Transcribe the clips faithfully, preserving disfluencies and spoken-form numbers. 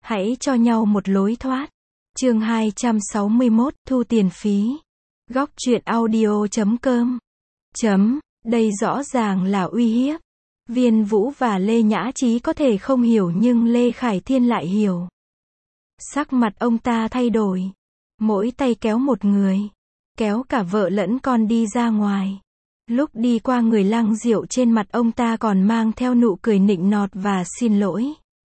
Hãy cho nhau một lối thoát. Chương hai trăm sáu mươi mốt, thu tiền phí. Góc truyện audio chấm com. Chấm, đây rõ ràng là uy hiếp. Viên Vũ và Lê Nhã Trí có thể không hiểu nhưng Lê Khải Thiên lại hiểu. Sắc mặt ông ta thay đổi. Mỗi tay kéo một người. Kéo cả vợ lẫn con đi ra ngoài. Lúc đi qua người Lăng Diệu trên mặt ông ta còn mang theo nụ cười nịnh nọt và xin lỗi.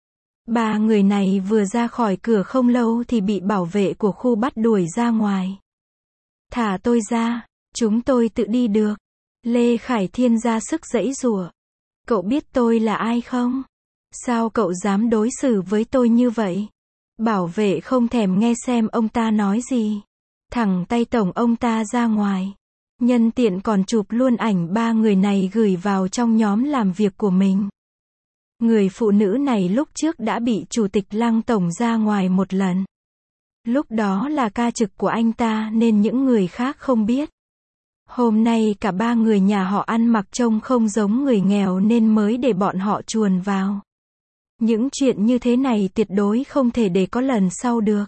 Ba người này vừa ra khỏi cửa không lâu thì bị bảo vệ của khu bắt đuổi ra ngoài. Thả tôi ra, chúng tôi tự đi được. Lê Khải Thiên ra sức giãy giụa. Cậu biết tôi là ai không? Sao cậu dám đối xử với tôi như vậy? Bảo vệ không thèm nghe xem ông ta nói gì. Thẳng tay tổng ông ta ra ngoài. Nhân tiện còn chụp luôn ảnh ba người này gửi vào trong nhóm làm việc của mình. Người phụ nữ này lúc trước đã bị chủ tịch Lăng tổng ra ngoài một lần. Lúc đó là ca trực của anh ta nên những người khác không biết. Hôm nay cả ba người nhà họ ăn mặc trông không giống người nghèo nên mới để bọn họ chuồn vào. Những chuyện như thế này tuyệt đối không thể để có lần sau được.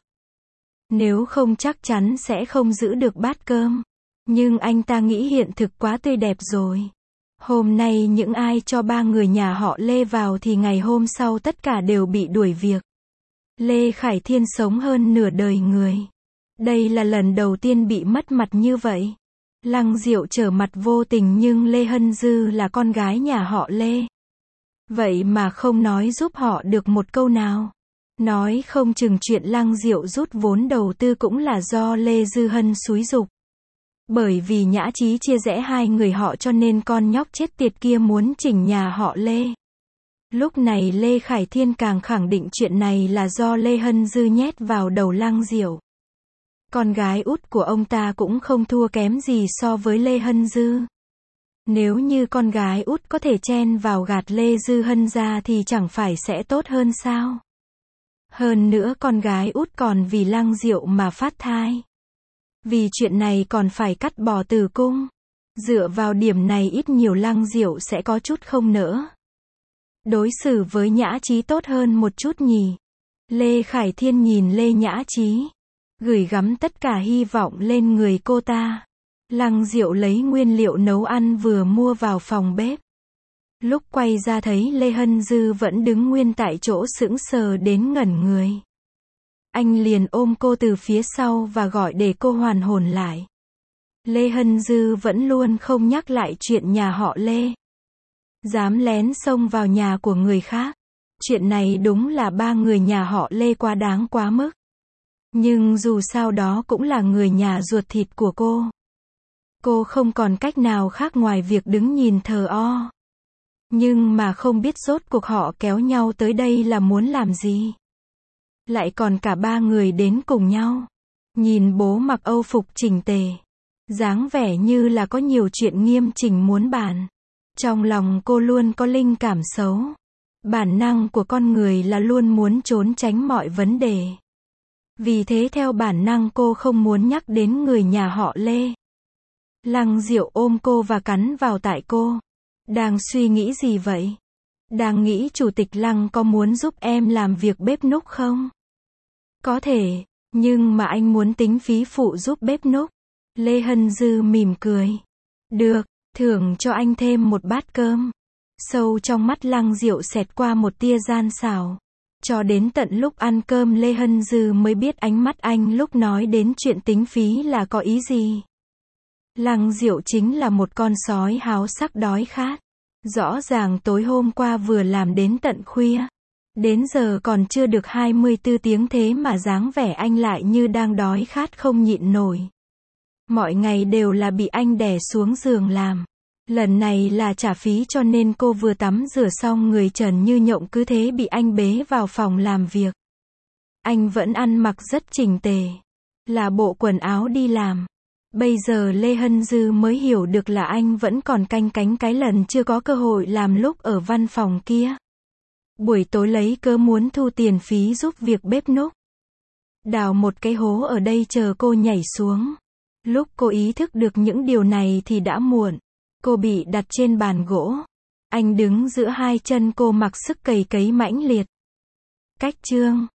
Nếu không chắc chắn sẽ không giữ được bát cơm. Nhưng anh ta nghĩ hiện thực quá tươi đẹp rồi. Hôm nay những ai cho ba người nhà họ Lê vào thì ngày hôm sau tất cả đều bị đuổi việc. Lê Khải Thiên sống hơn nửa đời người. Đây là lần đầu tiên bị mất mặt như vậy. Lăng Diệu trở mặt vô tình nhưng Lê Hân Dư là con gái nhà họ Lê. Vậy mà không nói giúp họ được một câu nào. Nói không chừng chuyện Lăng Diệu rút vốn đầu tư cũng là do Lê Dư Hân xúi giục. Bởi vì Nhã Trí chia rẽ hai người họ cho nên con nhóc chết tiệt kia muốn chỉnh nhà họ Lê. Lúc này Lê Khải Thiên càng khẳng định chuyện này là do Lê Hân Dư nhét vào đầu Lăng Diệu. Con gái út của ông ta cũng không thua kém gì so với Lê Hân Dư. Nếu như con gái út có thể chen vào gạt Lê Dư Hân ra thì chẳng phải sẽ tốt hơn sao? Hơn nữa con gái út còn vì Lăng Diệu mà phát thai. Vì chuyện này còn phải cắt bỏ tử cung. Dựa vào điểm này ít nhiều Lăng Diệu sẽ có chút không nỡ. Đối xử với Nhã Trí tốt hơn một chút nhỉ. Lê Khải Thiên nhìn Lê Nhã Trí. Gửi gắm tất cả hy vọng lên người cô ta. Lăng Diệu lấy nguyên liệu nấu ăn vừa mua vào phòng bếp. Lúc quay ra thấy Lê Hân Dư vẫn đứng nguyên tại chỗ sững sờ đến ngẩn người. Anh liền ôm cô từ phía sau và gọi để cô hoàn hồn lại. Lê Hân Dư vẫn luôn không nhắc lại chuyện nhà họ Lê. Dám lén xông vào nhà của người khác. Chuyện này đúng là ba người nhà họ Lê quá đáng quá mức. Nhưng dù sao đó cũng là người nhà ruột thịt của cô. Cô không còn cách nào khác ngoài việc đứng nhìn thờ ơ. Nhưng mà không biết rốt cuộc họ kéo nhau tới đây là muốn làm gì. Lại còn cả ba người đến cùng nhau. Nhìn bố mặc âu phục chỉnh tề. Dáng vẻ như là có nhiều chuyện nghiêm chỉnh muốn bàn. Trong lòng cô luôn có linh cảm xấu. Bản năng của con người là luôn muốn trốn tránh mọi vấn đề. Vì thế theo bản năng cô không muốn nhắc đến người nhà họ Lê. Lăng Diệu ôm cô và cắn vào tại cô. Đang suy nghĩ gì vậy? Đang nghĩ chủ tịch Lăng có muốn giúp em làm việc bếp núc không? Có thể, nhưng mà anh muốn tính phí phụ giúp bếp núc. Lê Hân Dư mỉm cười. Được, thưởng cho anh thêm một bát cơm. Sâu trong mắt Lăng Diệu xẹt qua một tia gian xảo. Cho đến tận lúc ăn cơm Lê Hân Dư mới biết ánh mắt anh lúc nói đến chuyện tính phí là có ý gì. Lăng Diệu chính là một con sói háo sắc đói khát. Rõ ràng tối hôm qua vừa làm đến tận khuya. Đến giờ còn chưa được hai mươi tư tiếng thế mà dáng vẻ anh lại như đang đói khát không nhịn nổi. Mọi ngày đều là bị anh đè xuống giường làm. Lần này là trả phí cho nên cô vừa tắm rửa xong người trần như nhộng cứ thế bị anh bế vào phòng làm việc. Anh vẫn ăn mặc rất chỉnh tề. Là bộ quần áo đi làm. Bây giờ Lê Hân Dư mới hiểu được là anh vẫn còn canh cánh cái lần chưa có cơ hội làm lúc ở văn phòng kia. Buổi tối lấy cớ muốn thu tiền phí giúp việc bếp núc. Đào một cái hố ở đây chờ cô nhảy xuống. Lúc cô ý thức được những điều này thì đã muộn. Cô bị đặt trên bàn gỗ. Anh đứng giữa hai chân cô mặc sức cày cấy mãnh liệt. Cách chương